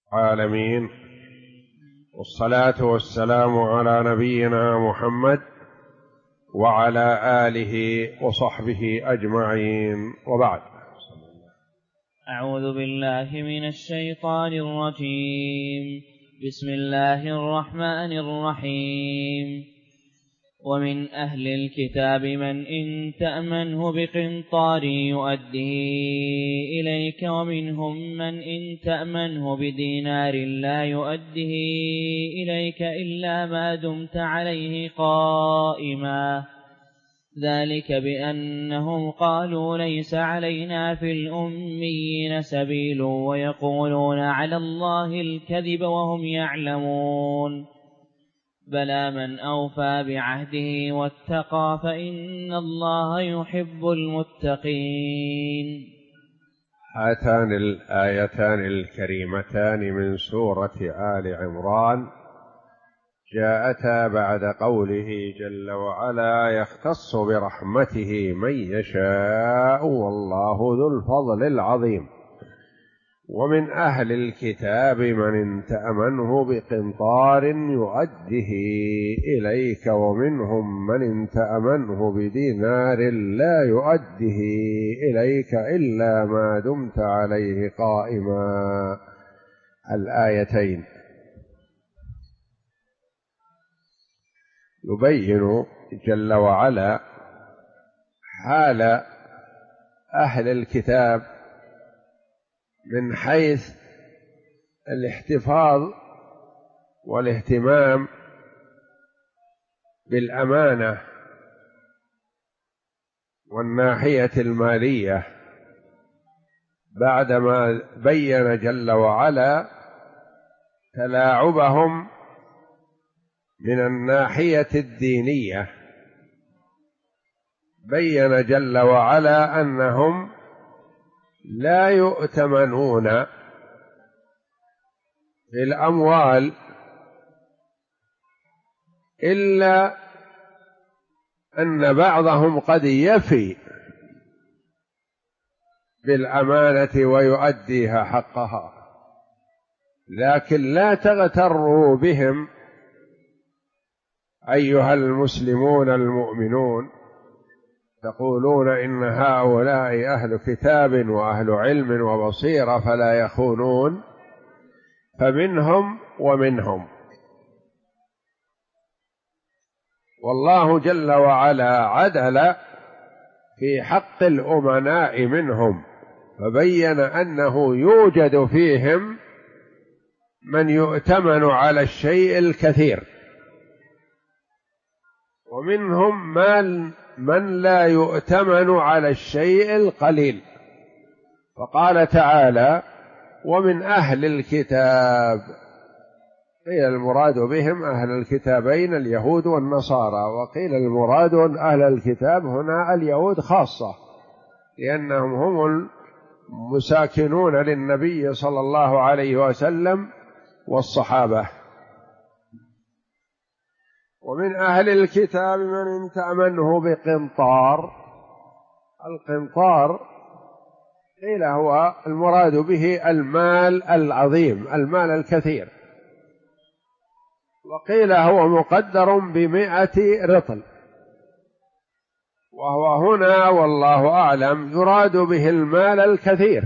العالمين، والصلاة والسلام على نبينا محمد وعلى آله وصحبه أجمعين، وبعد. أعوذ بالله من الشيطان الرجيم. بسم الله الرحمن الرحيم. ومن أهل الكتاب من إن تأمنه بقنطار يؤديه إليك، ومنهم من إن تأمنه بدينار لا يؤديه إليك إلا ما دمت عليه قائما، ذلك بأنهم قالوا ليس علينا في الأميين سبيل ويقولون على الله الكذب وهم يعلمون. بلى من أوفى بعهده واتقى فإن الله يحب المتقين. هاتان الآيتان الكريمتان من سورة آل عمران جاءتا بعد قوله جل وعلا: يختص برحمته من يشاء والله ذو الفضل العظيم. ومن أهل الكتاب من إن تأمنه بقنطار يؤده إليك، ومنهم من إن تأمنه بدينار لا يؤده إليك إلا ما دمت عليه قائما. الآيتين يبين جل وعلا حال أهل الكتاب من حيث الاحتفاظ والاهتمام بالأمانة والناحية المالية، بعدما بين جل وعلا تلاعبهم من الناحية الدينية. بين جل وعلا أنهم لا يؤتمنون في الأموال إلا أن بعضهم قد يفي بالأمانة ويؤديها حقها، لكن لا تغتروا بهم أيها المسلمون المؤمنون تقولون إن هؤلاء أهل كتاب وأهل علم وبصيرة فلا يخونون، فمنهم ومنهم. والله جل وعلا عدل في حق الأمناء منهم، فبين أنه يوجد فيهم من يؤتمن على الشيء الكثير، ومنهم من لا يؤتمن على الشيء القليل. فقال تعالى: ومن أهل الكتاب، قيل المراد بهم أهل الكتابين اليهود والنصارى، وقيل المراد أهل الكتاب هنا اليهود خاصة، لأنهم هم المساكنون للنبي صلى الله عليه وسلم والصحابة. ومن أهل الكتاب من إن تأمنه بقنطار. القنطار قيل هو المراد به المال العظيم، المال الكثير، وقيل هو مقدر ب100 رطل، وهو هنا والله أعلم يراد به المال الكثير.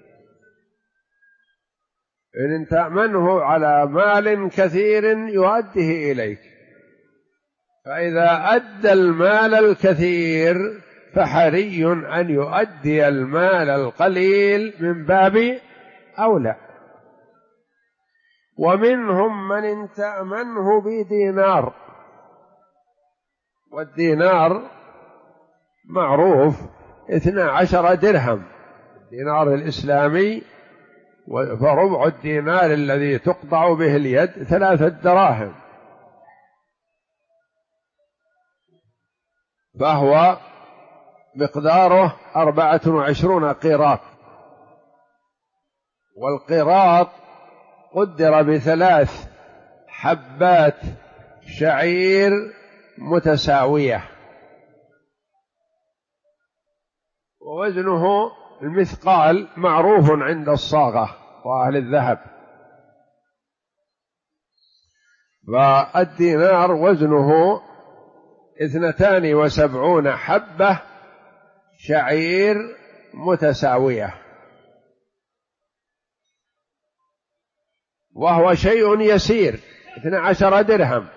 إن تأمنه على مال كثير يؤديه إليك، فإذا أدى المال الكثير فحري أن يؤدي المال القليل من باب أولى. ومنهم من إن تأمنه بدينار، والدينار معروف 12 درهم، الدينار الإسلامي، فربع الدينار الذي تقطع به اليد 3 دراهم، فهو مقداره 24 قيراط، والقيراط قدر ب3 حبات شعير متساوية، ووزنه المثقال معروف عند الصاغة وأهل الذهب، فالدينار وزنه 72 حبة شعير متساوية، وهو شيء يسير، 12 درهم،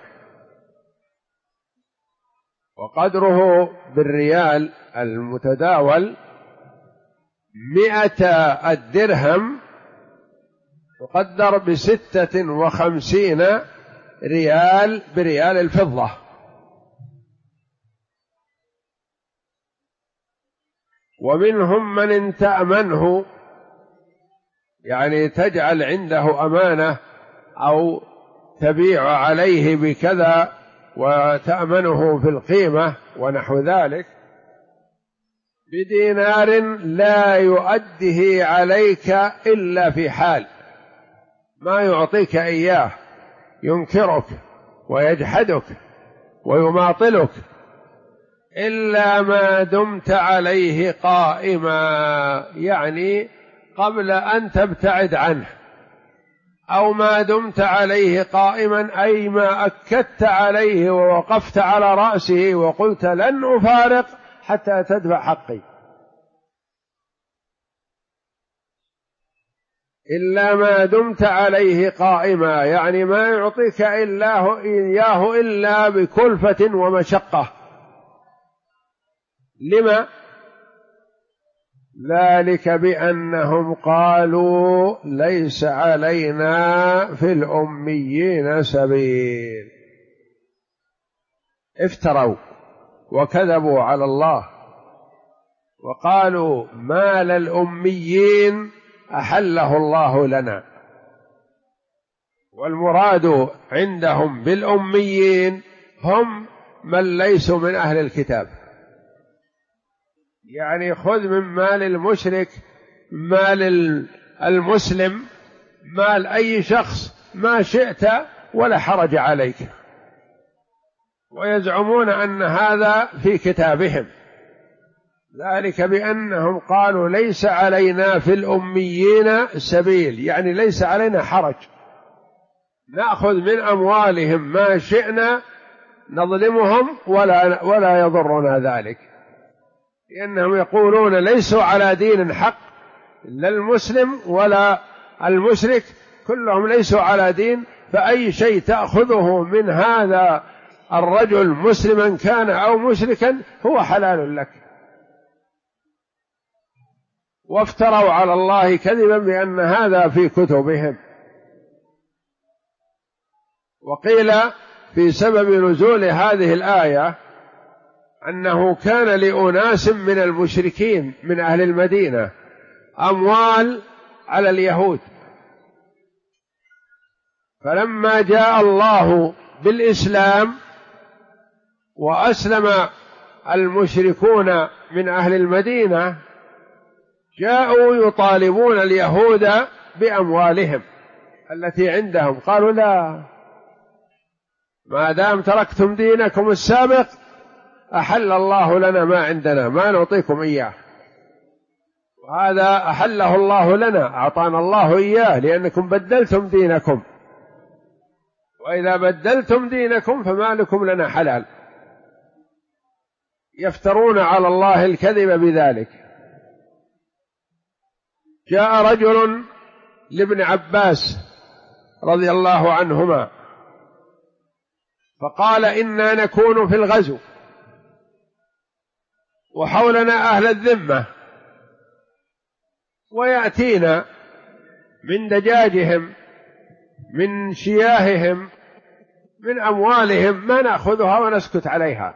وقدره بالريال المتداول 100 الدرهم تقدر ب56 ريال بريال الفضة. ومنهم من إن تأمنه، يعني تجعل عنده أمانة أو تبيع عليه بكذا وتأمنه في القيمة ونحو ذلك، بدينار لا يؤديه عليك إلا في حال ما يعطيك إياه، ينكرك ويجحدك ويماطلك، إلا ما دمت عليه قائما، يعني قبل أن تبتعد عنه، أو ما دمت عليه قائما أي ما أكدت عليه ووقفت على رأسه وقلت لن أفارق حتى تدفع حقي. إلا ما دمت عليه قائما، يعني ما يعطيك إياه إلا بكلفة ومشقة. لما؟ ذلك بأنهم قالوا ليس علينا في الأميين سبيل، افتروا وكذبوا على الله وقالوا ما للأميين أحله الله لنا. والمراد عندهم بالأميين هم من ليسوا من أهل الكتاب، يعني خذ من مال المشرك، مال المسلم، مال أي شخص ما شئت ولا حرج عليك، ويزعمون أن هذا في كتابهم. ذلك بأنهم قالوا ليس علينا في الأميين سبيل، يعني ليس علينا حرج، نأخذ من أموالهم ما شئنا، نظلمهم ولا يضرنا ذلك، لأنهم يقولون ليسوا على دين حق، لا المسلم ولا المشرك، كلهم ليسوا على دين، فأي شيء تأخذه من هذا الرجل مسلما كان أو مشركا هو حلال لك. وافتروا على الله كذبا بأن هذا في كتبهم. وقيل في سبب نزول هذه الآية أنه كان لأناس من المشركين من أهل المدينة أموال على اليهود، فلما جاء الله بالإسلام وأسلم المشركون من أهل المدينة جاءوا يطالبون اليهود بأموالهم التي عندهم، قالوا لا، ما دام تركتم دينكم السابق أحل الله لنا ما عندنا، ما نعطيكم إياه، وهذا أحله الله لنا، أعطانا الله إياه لأنكم بدلتم دينكم، وإذا بدلتم دينكم فما لكم لنا حلال. يفترون على الله الكذب بذلك. جاء رجل لابن عباس رضي الله عنهما فقال إنا نكون في الغزو وحولنا أهل الذمة، ويأتينا من دجاجهم، من شياههم، من أموالهم ما نأخذها ونسكت عليها،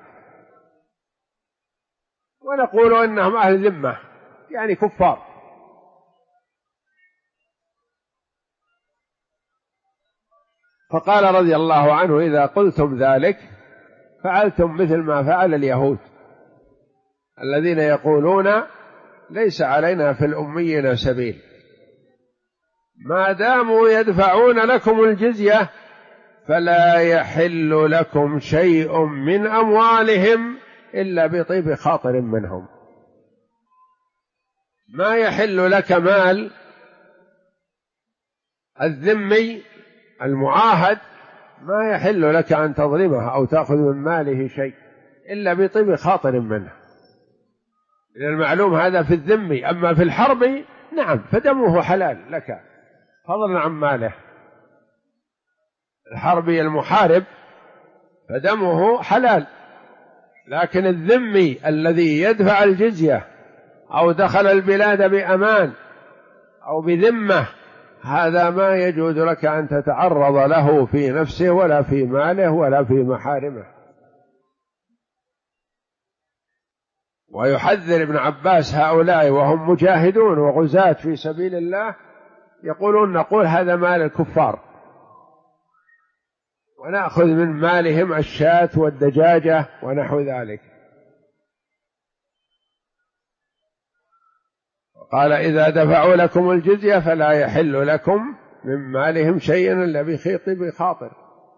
ونقول إنهم أهل ذمة يعني كفار. فقال رضي الله عنه إذا قلتم ذلك فعلتم مثل ما فعل اليهود الذين يقولون ليس علينا في الأميين سبيل، ما داموا يدفعون لكم الجزية فلا يحل لكم شيء من أموالهم إلا بطيب خاطر منهم. ما يحل لك مال الذمي المعاهد ما يحل لك أن تظلمه أو تأخذ من ماله شيء إلا بطيب خاطر منه، من المعلوم هذا في الذم. أما في الحرب نعم فدمه حلال لك فضلا عن ماله. الحربي المحارب فدمه حلال، لكن الذمي الذي يدفع الجزية أو دخل البلاد بأمان أو بذمة هذا ما يجوز لك أن تتعرض له في نفسه ولا في ماله ولا في محارمه. ويحذر ابن عباس هؤلاء وهم مجاهدون وغزاة في سبيل الله، يقولون نقول هذا مال الكفار ونأخذ من مالهم الشاة والدجاجة ونحو ذلك. قال إذا دفعوا لكم الجزية فلا يحل لكم من مالهم شيئا إلا بخاطر.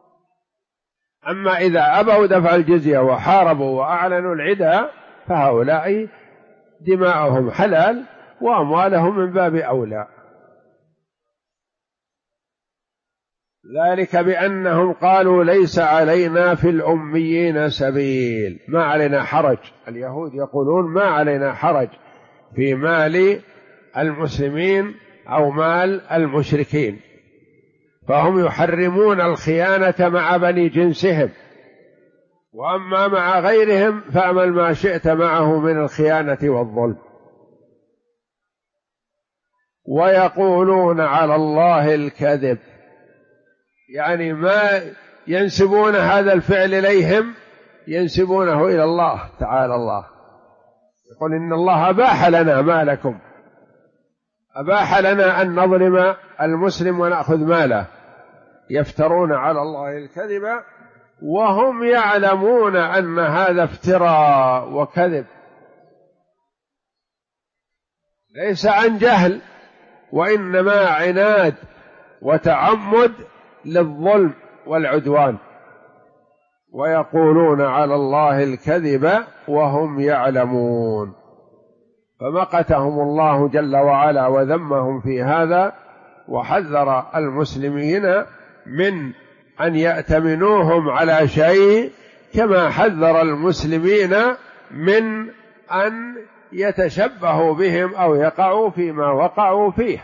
أما إذا أبوا دفع الجزية وحاربوا وأعلنوا العداء فهؤلاء دماؤهم حلال وأموالهم من باب أولى. ذلك بأنهم قالوا ليس علينا في الأميين سبيل، ما علينا حرج. اليهود يقولون ما علينا حرج في مال المسلمين أو مال المشركين، فهم يحرمون الخيانة مع بني جنسهم، وأما مع غيرهم فاعمل ما شئت معه من الخيانة والظلم. ويقولون على الله الكذب، يعني ما ينسبون هذا الفعل إليهم ينسبونه إلى الله تعالى. الله يقول إن الله أباح لنا ما لكم، أباح لنا أن نظلم المسلم ونأخذ ماله. يفترون على الله الكذب وهم يعلمون أن هذا افتراء وكذب، ليس عن جهل وإنما عناد وتعمد للظلم والعدوان. ويقولون على الله الكذب وهم يعلمون، فمقتهم الله جل وعلا وذمهم في هذا، وحذر المسلمين من أن يأتمنوهم على شيء، كما حذر المسلمين من أن يتشبهوا بهم أو يقعوا فيما وقعوا فيه.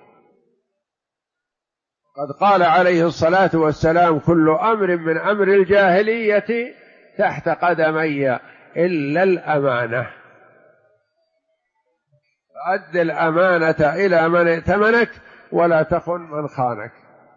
قد قال عليه الصلاة والسلام كل أمر من أمر الجاهلية تحت قدمي إلا الأمانة، فأد الأمانة إلى من ائتمنك ولا تخن من خانك.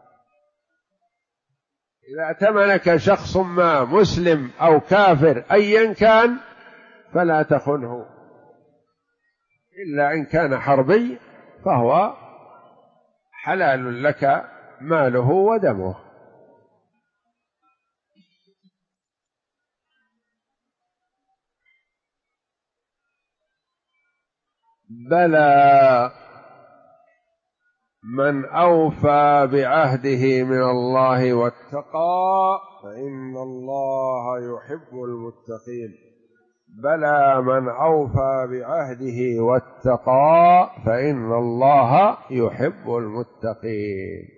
إذا ائتمنك شخص ما مسلم أو كافر أيا كان فلا تخنه، إلا إن كان حربي فهو حلال لك ماله ودمه. بلى من أوفى بعهده من الله واتقى فإن الله يحب المتقين. بلى من أوفى بعهده واتقى فإن الله يحب المتقين.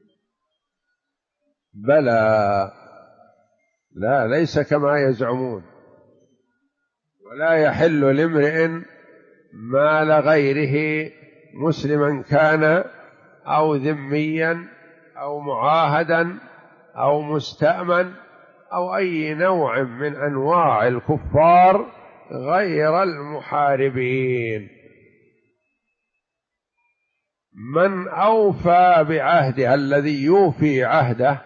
بلى، لا، ليس كما يزعمون. ولا يحل لامرئ مال غيره مسلما كان أو ذميا أو معاهدا أو مستأمن أو أي نوع من أنواع الكفار غير المحاربين. من أوفى بعهده، الذي يوفي عهده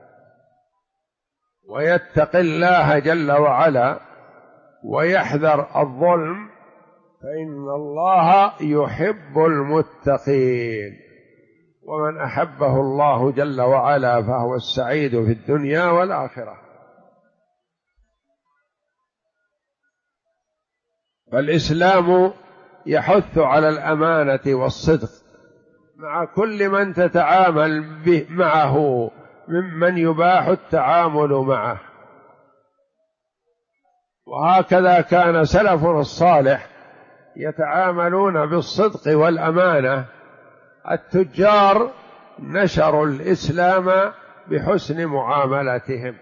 ويتقي الله جل وعلا ويحذر الظلم، فإن الله يحب المتقين. ومن أحبه الله جل وعلا فهو السعيد في الدنيا والآخرة. فالإسلام يحث على الأمانة والصدق مع كل من تتعامل به معه ممن يباح التعامل معه. وهكذا كان سلفنا الصالح يتعاملون بالصدق والأمانة. التجار نشروا الإسلام بحسن معاملتهم.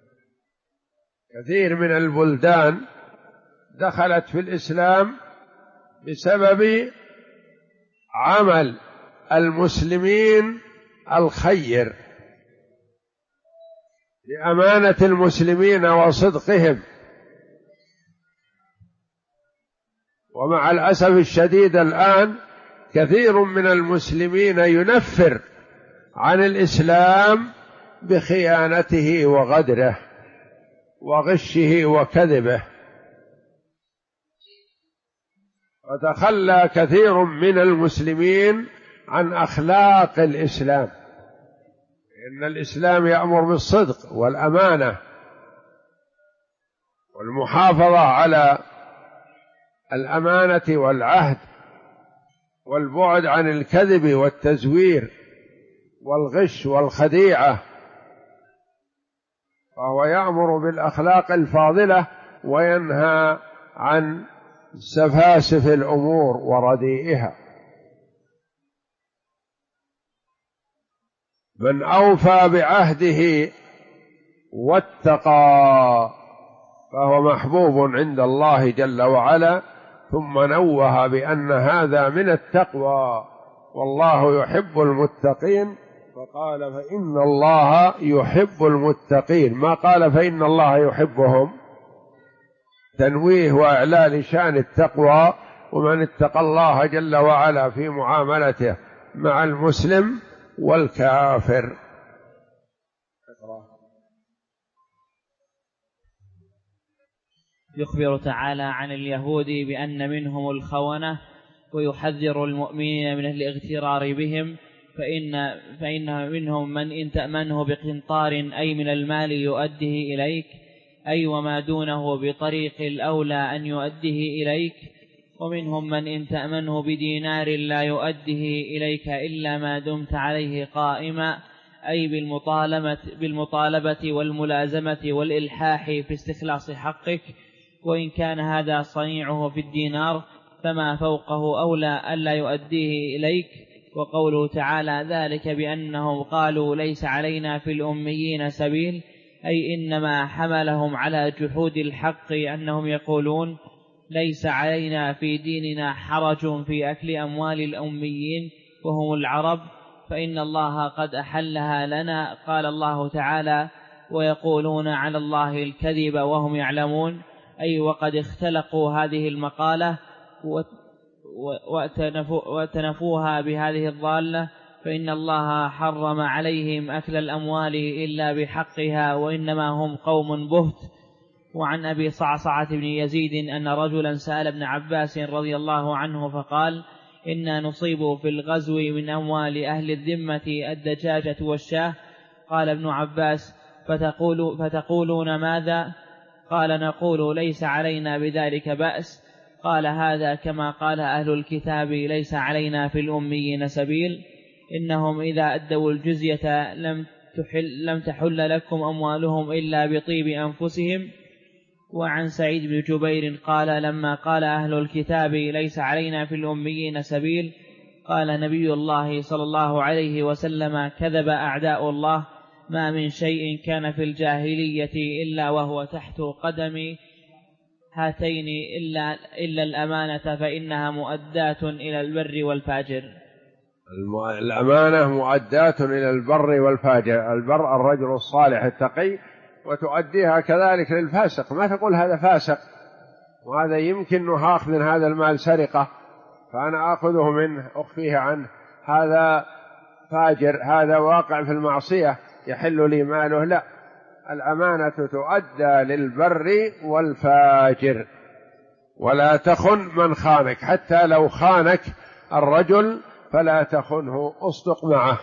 كثير من البلدان دخلت في الإسلام بسبب عمل المسلمين الخير، لأمانة المسلمين وصدقهم. ومع الأسف الشديد الآن كثير من المسلمين ينفر عن الإسلام بخيانته وغدره وغشه وكذبه، وتخلى كثير من المسلمين عن أخلاق الإسلام، إن الإسلام يأمر بالصدق والأمانة والمحافظة على الأمانة والعهد والبعد عن الكذب والتزوير والغش والخديعة، فهو يأمر بالأخلاق الفاضلة وينهى عن سفاسف الأمور ورديئها. من أوفى بعهده واتقى فهو محبوب عند الله جل وعلا، ثم نوه بأن هذا من التقوى والله يحب المتقين، فقال فإن الله يحب المتقين، ما قال فإن الله يحبهم، تنويه وإعلان شأن التقوى. ومن اتقى الله جل وعلا في معاملته مع المسلم والكافر. يخبر تعالى عن اليهود بأن منهم الخونة، ويحذر المؤمنين من الاغترار بهم، فإن منهم من إن تأمنه بقنطار أي من المال يؤديه إليك، أي وما دونه بطريق الأولى أن يؤديه إليك، ومنهم من إن تأمنه بدينار لا يؤديه إليك إلا ما دمت عليه قائما، أي بالمطالبة والملازمة والإلحاح في استخلاص حقك، وإن كان هذا صنيعه في الدينار فما فوقه أولى ألا يؤديه إليك. وقوله تعالى ذلك بأنهم قالوا ليس علينا في الأميين سبيل، أي إنما حملهم على جحود الحق أنهم يقولون ليس علينا في ديننا حرج في أكل أموال الأميين وهم العرب، فإن الله قد أحلها لنا. قال الله تعالى ويقولون على الله الكذب وهم يعلمون، أي وقد اختلقوا هذه المقالة واتنفوها بهذه الضالة، فإن الله حرم عليهم أكل الأموال إلا بحقها، وإنما هم قوم بهت. وعن أبي صعصعة بن يزيد أن رجلا سأل ابن عباس رضي الله عنه فقال إنا نصيب في الغزو من أموال أهل الذمة الدجاجة والشاه. قال ابن عباس فتقولون ماذا؟ قال نقول ليس علينا بذلك بأس. قال هذا كما قال أهل الكتاب ليس علينا في الأميين سبيل، إنهم إذا أدوا الجزية لم تحل لكم أموالهم إلا بطيب أنفسهم. وعن سعيد بن جبير قال لما قال أهل الكتاب ليس علينا في الأميين سبيل، قال نبي الله صلى الله عليه وسلم كذب أعداء الله، ما من شيء كان في الجاهلية إلا وهو تحت قدم هاتين إلا الأمانة، فإنها مؤداة إلى البر والفاجر. الأمانة مؤداة إلى البر والفاجر، البر الرجل الصالح التقي، وتؤديها كذلك للفاسق، ما تقول هذا فاسق وهذا يمكن أنه أخذ من هذا المال سرقة فأنا أخذه منه أخفيه عنه، هذا فاجر، هذا واقع في المعصية يحل لي ماله. لا، الأمانة تؤدى للبر والفاجر، ولا تخن من خانك، حتى لو خانك الرجل فلا تخنه، اصدق معه.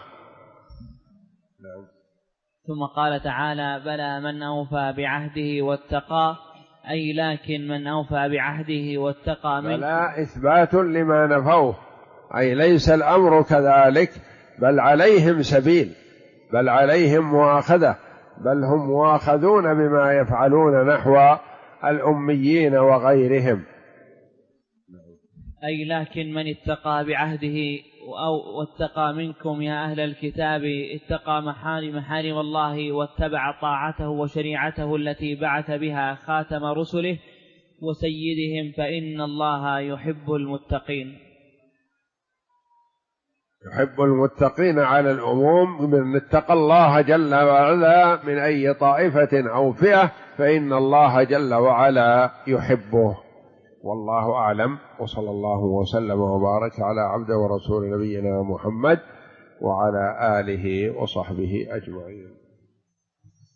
ثم قال تعالى بلى من أوفى بعهده واتقى، أي لكن من أوفى بعهده واتقى منه. بلى إثبات لما نفوه، أي ليس الأمر كذلك، بل عليهم سبيل، بل عليهم مؤاخذة، بل هم مؤاخذون بما يفعلون نحو الأميين وغيرهم. أي لكن من اتقى بعهده واتقى منكم يا أهل الكتاب اتقى محارم الله واتبع طاعته وشريعته التي بعث بها خاتم رسله وسيدهم فإن الله يحب المتقين. يحب المتقين على العموم، من اتقى الله جل وعلا من أي طائفة أو فئة فإن الله جل وعلا يحبه. والله أعلم، وصلى الله وسلم وبارك على عبده ورسول نبينا محمد وعلى آله وصحبه أجمعين.